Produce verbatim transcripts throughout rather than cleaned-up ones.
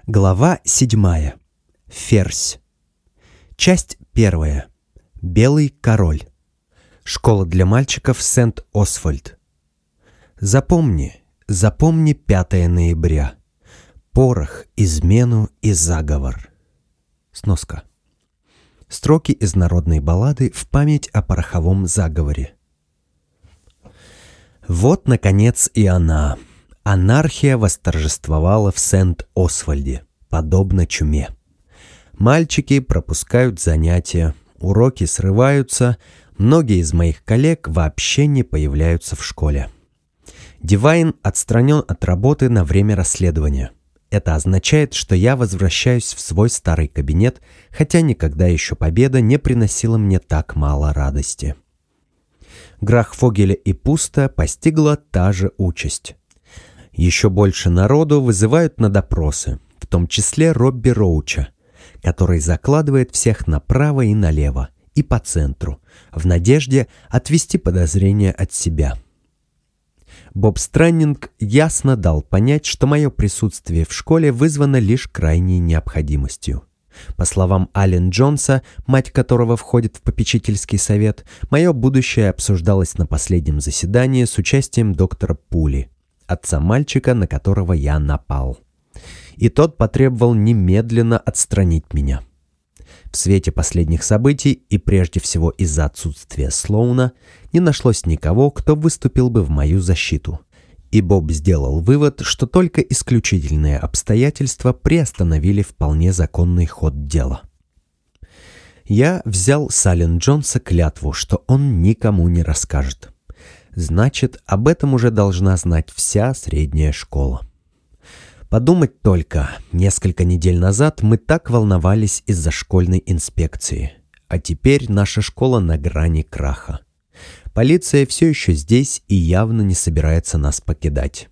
Глава седьмая. Ферзь. Часть первая. Белый король. Школа для мальчиков Сент-Освальд. Запомни, запомни пятое ноября. Порох, измену и заговор. Сноска. Строки из народной баллады в память о пороховом заговоре. Вот, наконец, и она. Анархия восторжествовала в Сент-Освальде, подобно чуме. Мальчики пропускают занятия, уроки срываются, многие из моих коллег вообще не появляются в школе. Дивайн отстранен от работы на время расследования. Это означает, что я возвращаюсь в свой старый кабинет, хотя никогда еще победа не приносила мне так мало радости. Грахфогеля и Пуста постигла та же участь. Еще больше народу вызывают на допросы, в том числе Робби Роуча, который закладывает всех направо и налево, и по центру, в надежде отвести подозрения от себя. Боб Страннинг ясно дал понять, что мое присутствие в школе вызвано лишь крайней необходимостью. По словам Аллен Джонса, мать которого входит в попечительский совет, мое будущее обсуждалось на последнем заседании с участием доктора Пули, отца мальчика, на которого я напал. И тот потребовал немедленно отстранить меня. В свете последних событий, и прежде всего из-за отсутствия Слоуна, не нашлось никого, кто выступил бы в мою защиту. И Боб сделал вывод, что только исключительные обстоятельства приостановили вполне законный ход дела. Я взял с Аллен Джонса клятву, что он никому не расскажет. Значит, об этом уже должна знать вся средняя школа. Подумать только, несколько недель назад мы так волновались из-за школьной инспекции, а теперь наша школа на грани краха. Полиция все еще здесь и явно не собирается нас покидать.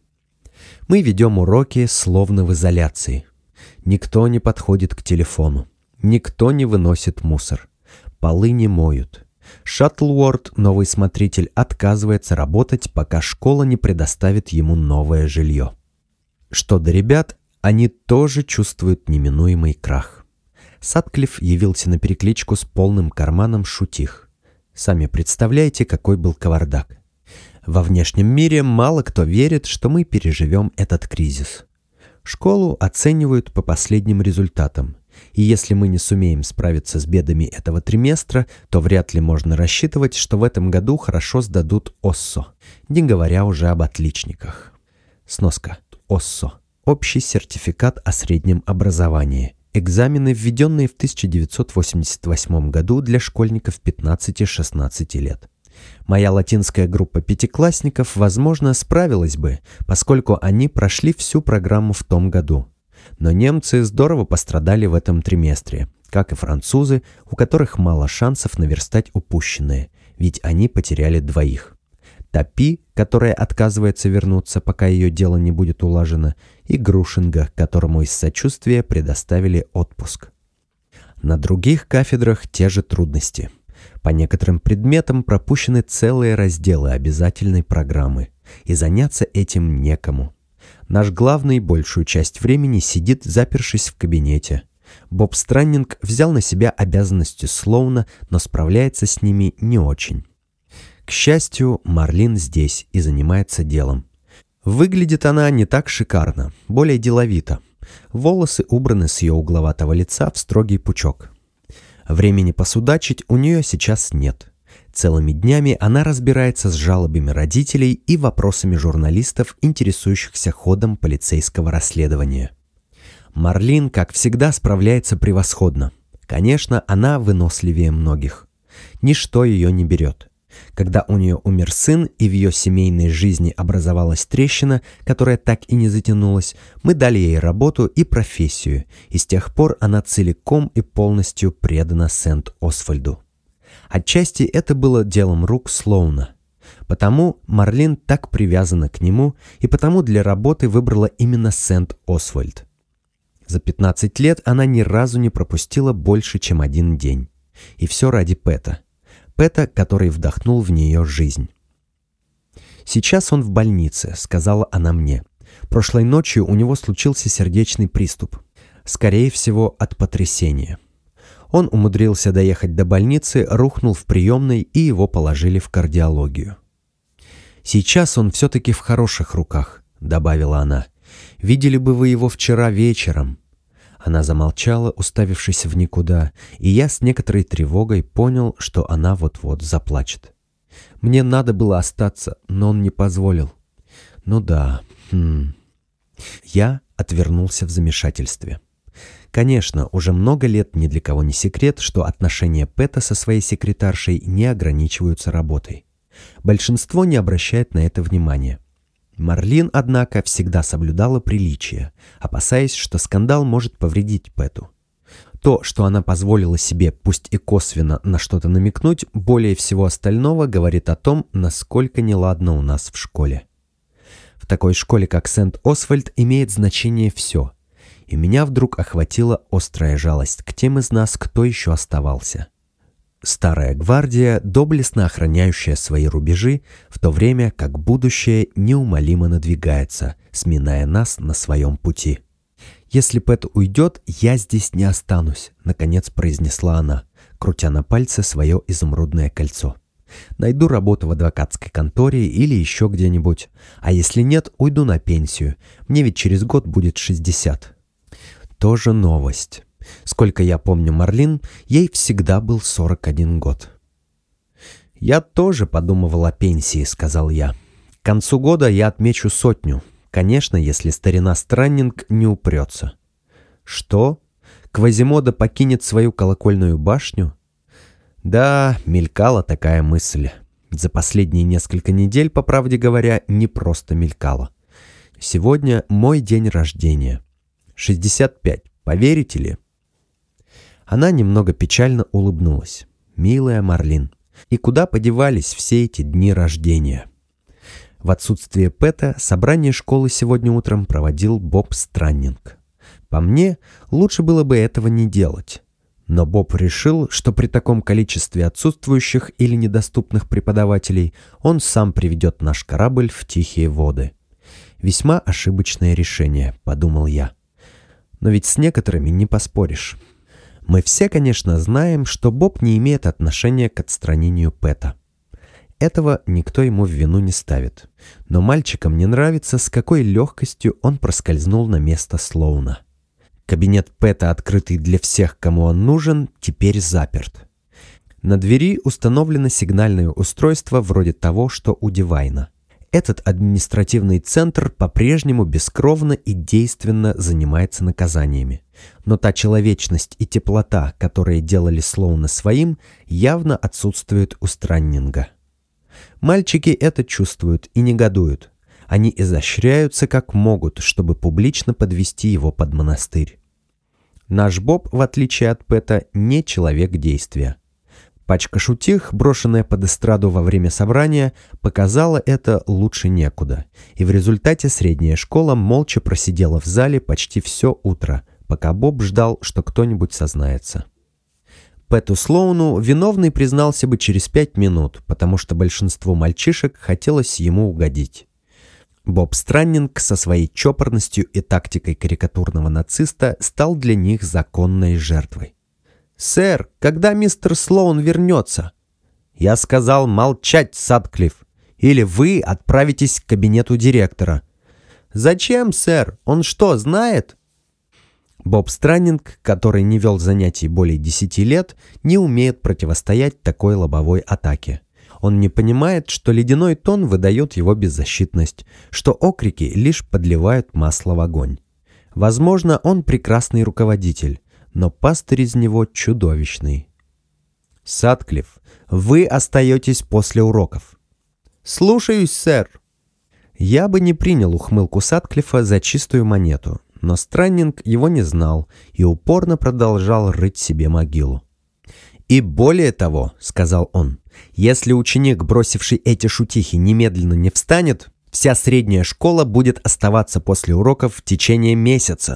Мы ведем уроки словно в изоляции. Никто не подходит к телефону, никто не выносит мусор, полы не моют. Шаттлворд, новый смотритель, отказывается работать, пока школа не предоставит ему новое жилье. Что до ребят, они тоже чувствуют неминуемый крах. Сатклифф явился на перекличку с полным карманом шутих. Сами представляете, какой был кавардак. Во внешнем мире мало кто верит, что мы переживем этот кризис. Школу оценивают по последним результатам. И если мы не сумеем справиться с бедами этого триместра, то вряд ли можно рассчитывать, что в этом году хорошо сдадут ОССО, не говоря уже об отличниках. Сноска. ОССО. Общий сертификат о среднем образовании. Экзамены, введенные в тысяча девятьсот восемьдесят восьмом году для школьников пятнадцати-шестнадцати лет. Моя латинская группа пятиклассников, возможно, справилась бы, поскольку они прошли всю программу в том году. Но немцы здорово пострадали в этом триместре, как и французы, у которых мало шансов наверстать упущенное, ведь они потеряли двоих. Тапи, которая отказывается вернуться, пока ее дело не будет улажено, и Грушинга, которому из сочувствия предоставили отпуск. На других кафедрах те же трудности. По некоторым предметам пропущены целые разделы обязательной программы, и заняться этим некому. Наш главный большую часть времени сидит, запершись в кабинете. Боб Страннинг взял на себя обязанности Слоуна, но справляется с ними не очень. К счастью, Марлин здесь и занимается делом. Выглядит она не так шикарно, более деловито. Волосы убраны с ее угловатого лица в строгий пучок. Времени посудачить у нее сейчас нет. Целыми днями она разбирается с жалобами родителей и вопросами журналистов, интересующихся ходом полицейского расследования. Марлин, как всегда, справляется превосходно. Конечно, она выносливее многих. Ничто ее не берет. Когда у нее умер сын и в ее семейной жизни образовалась трещина, которая так и не затянулась, мы дали ей работу и профессию, и с тех пор она целиком и полностью предана Сент-Освальду. Отчасти это было делом рук Слоуна. Потому Марлин так привязана к нему, и потому для работы выбрала именно Сент-Освальд. За пятнадцать лет она ни разу не пропустила больше, чем один день. И все ради Пэта. Пэта, который вдохнул в нее жизнь. «Сейчас он в больнице», — сказала она мне. «Прошлой ночью у него случился сердечный приступ. Скорее всего, от потрясения. Он умудрился доехать до больницы, рухнул в приемной, и его положили в кардиологию. «Сейчас он все-таки в хороших руках», — добавила она. «Видели бы вы его вчера вечером». Она замолчала, уставившись в никуда, и я с некоторой тревогой понял, что она вот-вот заплачет. Мне надо было остаться, но он не позволил. Ну да, хм. Я отвернулся в замешательстве. Конечно, уже много лет ни для кого не секрет, что отношения Пэта со своей секретаршей не ограничиваются работой. Большинство не обращает на это внимания. Марлин, однако, всегда соблюдала приличие, опасаясь, что скандал может повредить Пэту. То, что она позволила себе, пусть и косвенно, на что-то намекнуть, более всего остального говорит о том, насколько неладно у нас в школе. В такой школе, как Сент-Освальд, имеет значение все. И меня вдруг охватила острая жалость к тем из нас, кто еще оставался. Старая гвардия, доблестно охраняющая свои рубежи, в то время как будущее неумолимо надвигается, сминая нас на своем пути. «Если Пэт уйдет, я здесь не останусь», — наконец произнесла она, крутя на пальце свое изумрудное кольцо. «Найду работу в адвокатской конторе или еще где-нибудь. А если нет, уйду на пенсию. Мне ведь через год будет шестьдесят». Тоже новость. Сколько я помню Марлин, ей всегда был сорок один год. «Я тоже подумывал о пенсии», — сказал я. «К концу года я отмечу сотню. Конечно, если старина Страннинг не упрется». «Что? Квазимода покинет свою колокольную башню?» Да, мелькала такая мысль. За последние несколько недель, по правде говоря, не просто мелькала. Сегодня мой день рождения. шестьдесят пять. Поверите ли? Она немного печально улыбнулась. «Милая Марлин, и куда подевались все эти дни рождения?» В отсутствие Пэта собрание школы сегодня утром проводил Боб Страннинг. По мне, лучше было бы этого не делать. Но Боб решил, что при таком количестве отсутствующих или недоступных преподавателей он сам приведет наш корабль в тихие воды. «Весьма ошибочное решение», — подумал я. Но ведь с некоторыми не поспоришь. Мы все, конечно, знаем, что Боб не имеет отношения к отстранению Пэта. Этого никто ему в вину не ставит. Но мальчикам не нравится, с какой легкостью он проскользнул на место Слоуна. Кабинет Пэта, открытый для всех, кому он нужен, теперь заперт. На двери установлено сигнальное устройство вроде того, что у Дивайна. Этот административный центр по-прежнему бескровно и действенно занимается наказаниями. Но та человечность и теплота, которые делали Слоуна своим, явно отсутствует у Страннинга. Мальчики это чувствуют и негодуют. Они изощряются как могут, чтобы публично подвести его под монастырь. Наш Боб, в отличие от Пэта, не человек действия. Пачка шутих, брошенная под эстраду во время собрания, показала это лучше некуда, и в результате средняя школа молча просидела в зале почти все утро, пока Боб ждал, что кто-нибудь сознается. Пэту Слоуну виновный признался бы через пять минут, потому что большинству мальчишек хотелось ему угодить. Боб Страннинг со своей чопорностью и тактикой карикатурного нациста стал для них законной жертвой. «Сэр, когда мистер Слоун вернется?» «Я сказал молчать, Сатклифф, или вы отправитесь к кабинету директора». «Зачем, сэр? Он что, знает?» Боб Страннинг, который не вел занятий более десяти лет, не умеет противостоять такой лобовой атаке. Он не понимает, что ледяной тон выдает его беззащитность, что окрики лишь подливают масло в огонь. Возможно, он прекрасный руководитель, но пастырь из него чудовищный. «Сатклифф, вы остаетесь после уроков». «Слушаюсь, сэр». Я бы не принял ухмылку Сатклиффа за чистую монету, но Страннинг его не знал и упорно продолжал рыть себе могилу. «И более того, — сказал он, — если ученик, бросивший эти шутихи, немедленно не встанет, вся средняя школа будет оставаться после уроков в течение месяца».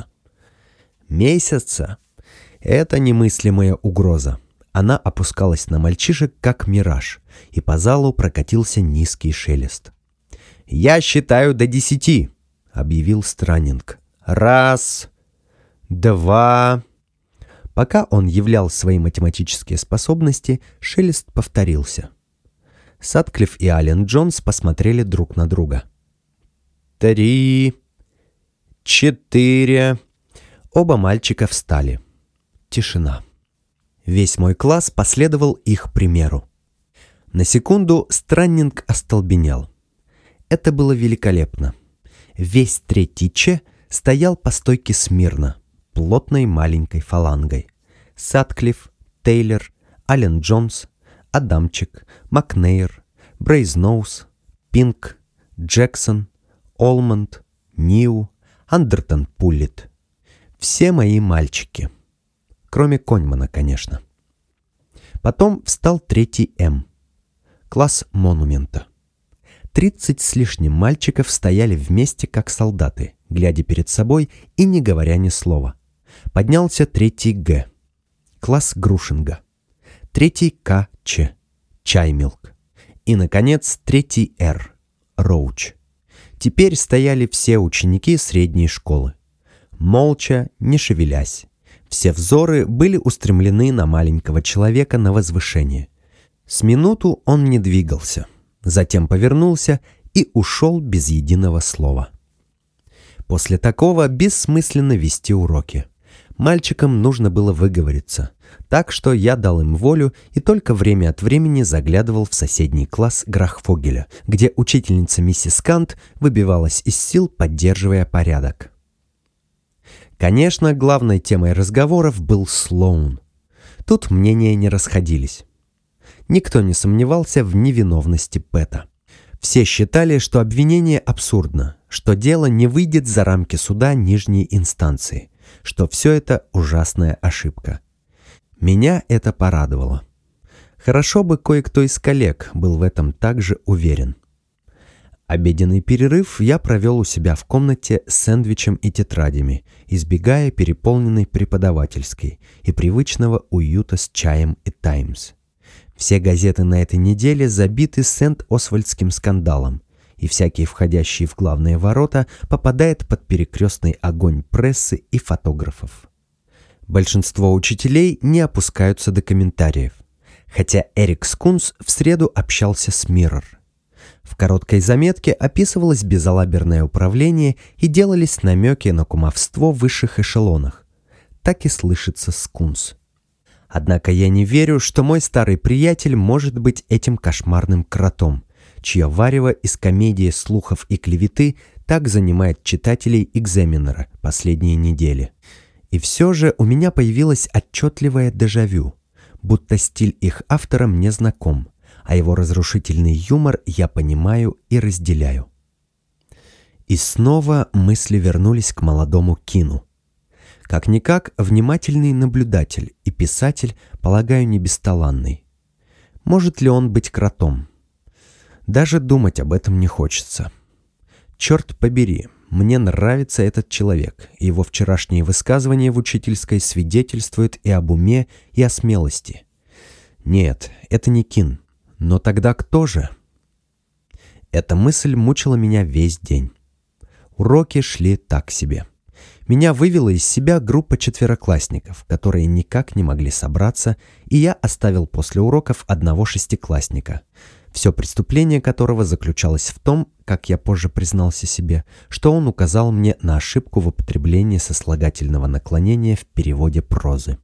Месяца? Это немыслимая угроза. Она опускалась на мальчишек, как мираж, и по залу прокатился низкий шелест. «Я считаю до десяти», — объявил Страннинг. «Раз, два. Пока он являл свои математические способности, шелест повторился. Сатклифф и Ален Джонс посмотрели друг на друга. «Три, четыре». Оба мальчика встали. Тишина. Весь мой класс последовал их примеру. На секунду Страннинг остолбенел. Это было великолепно. Весь третий Ч стоял по стойке смирно, плотной маленькой фалангой. Сатклифф, Тейлор, Ален Джонс, Адамчик, Макнейр, Брейзноус, Пинк, Джексон, Олмонд, Нью, Андертон Пуллит. Все мои мальчики. Кроме Коньмана, конечно. Потом встал третий М. Класс монумента. Тридцать с лишним мальчиков стояли вместе, как солдаты, глядя перед собой и не говоря ни слова. Поднялся третий Г. Класс Грушинга. Третий К. Ч. Чаймилк. И, наконец, третий Р. Роуч. Теперь стояли все ученики средней школы. Молча, не шевелясь. Все взоры были устремлены на маленького человека на возвышение. С минуту он не двигался, затем повернулся и ушел без единого слова. После такого бессмысленно вести уроки. Мальчикам нужно было выговориться, так что я дал им волю и только время от времени заглядывал в соседний класс Грахфогеля, где учительница миссис Кант выбивалась из сил, поддерживая порядок. Конечно, главной темой разговоров был Слоун. Тут мнения не расходились. Никто не сомневался в невиновности Пэта. Все считали, что обвинение абсурдно, что дело не выйдет за рамки суда нижней инстанции, что все это ужасная ошибка. Меня это порадовало. Хорошо бы кое-кто из коллег был в этом также уверен. Обеденный перерыв я провел у себя в комнате с сэндвичем и тетрадями, избегая переполненной преподавательской и привычного уюта с чаем и «Таймс». Все газеты на этой неделе забиты Сент-Освальдским скандалом, и всякий входящий в главные ворота попадает под перекрестный огонь прессы и фотографов. Большинство учителей не опускаются до комментариев, хотя Эрик Скунс в среду общался с Миррор. В короткой заметке описывалось безалаберное управление и делались намеки на кумовство в высших эшелонах. Так и слышится Скунс. Однако я не верю, что мой старый приятель может быть этим кошмарным кротом, чье варево из комедии слухов и клеветы так занимает читателей «Экзаменера» последние недели. И все же у меня появилось отчетливое дежавю, будто стиль их автора мне знаком, а его разрушительный юмор я понимаю и разделяю. И снова мысли вернулись к молодому Кину. Как-никак внимательный наблюдатель и писатель, полагаю, не бесталанный. Может ли он быть кротом? Даже думать об этом не хочется. Черт побери, мне нравится этот человек, и его вчерашние высказывания в учительской свидетельствуют и об уме, и о смелости. Нет, это не Кин. Но тогда кто же? Эта мысль мучила меня весь день. Уроки шли так себе. Меня вывела из себя группа четвероклассников, которые никак не могли собраться, и я оставил после уроков одного шестиклассника, все преступление которого заключалось в том, как я позже признался себе, что он указал мне на ошибку в употреблении сослагательного наклонения в переводе прозы.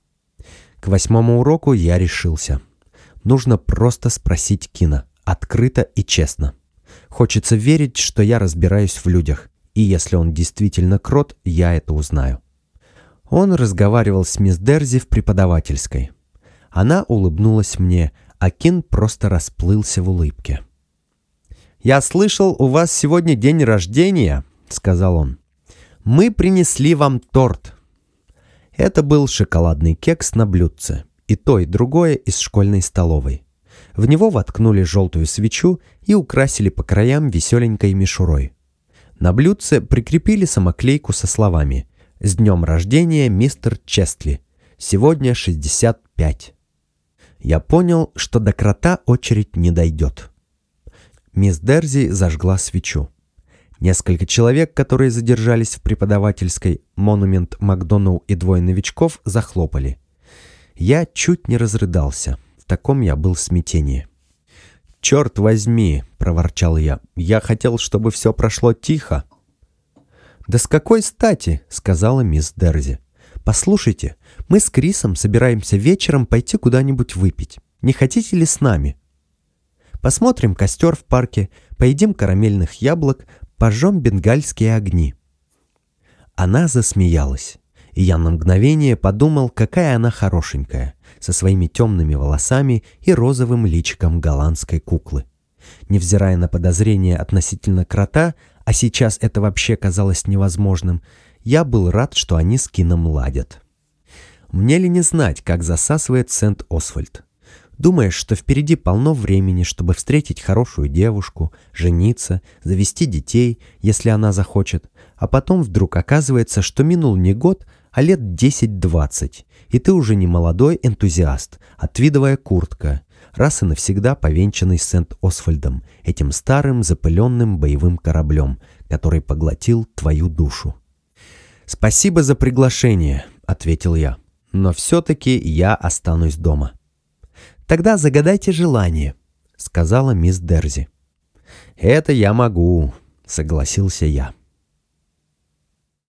К восьмому уроку я решился. Нужно просто спросить Кина, открыто и честно. Хочется верить, что я разбираюсь в людях, и если он действительно крот, я это узнаю. Он разговаривал с мисс Дерзи в преподавательской. Она улыбнулась мне, а Кин просто расплылся в улыбке. «Я слышал, у вас сегодня день рождения», — сказал он. «Мы принесли вам торт». Это был шоколадный кекс на блюдце, и то, и другое из школьной столовой. В него воткнули желтую свечу и украсили по краям веселенькой мишурой. На блюдце прикрепили самоклейку со словами «С днем рождения, мистер Честли! Сегодня шестьдесят пять». Я понял, что до крота очередь не дойдет. Мисс Дерзи зажгла свечу. Несколько человек, которые задержались в преподавательской, Монумент, Макдоналл и двое новичков захлопали. Я чуть не разрыдался. В таком я был смятении. «Черт возьми!» — проворчал я. «Я хотел, чтобы все прошло тихо». «Да с какой стати?» — сказала мисс Дерзи. «Послушайте, мы с Крисом собираемся вечером пойти куда-нибудь выпить. Не хотите ли с нами? Посмотрим костер в парке, поедим карамельных яблок, пожжем бенгальские огни». Она засмеялась, и я на мгновение подумал, какая она хорошенькая, со своими темными волосами и розовым личиком голландской куклы. Невзирая на подозрения относительно крота, а сейчас это вообще казалось невозможным, я был рад, что они с Кином ладят. Мне ли не знать, как засасывает Сент-Освальд? Думаешь, что впереди полно времени, чтобы встретить хорошую девушку, жениться, завести детей, если она захочет, а потом вдруг оказывается, что минул не год, а лет десять-двадцать, и ты уже не молодой энтузиаст, а твидовая куртка, раз и навсегда повенчанный с Сент-Освальдом, этим старым запыленным боевым кораблем, который поглотил твою душу. «Спасибо за приглашение», — ответил я, — «но все-таки я останусь дома». «Тогда загадайте желание», — сказала мисс Дерзи. «Это я могу», — согласился я.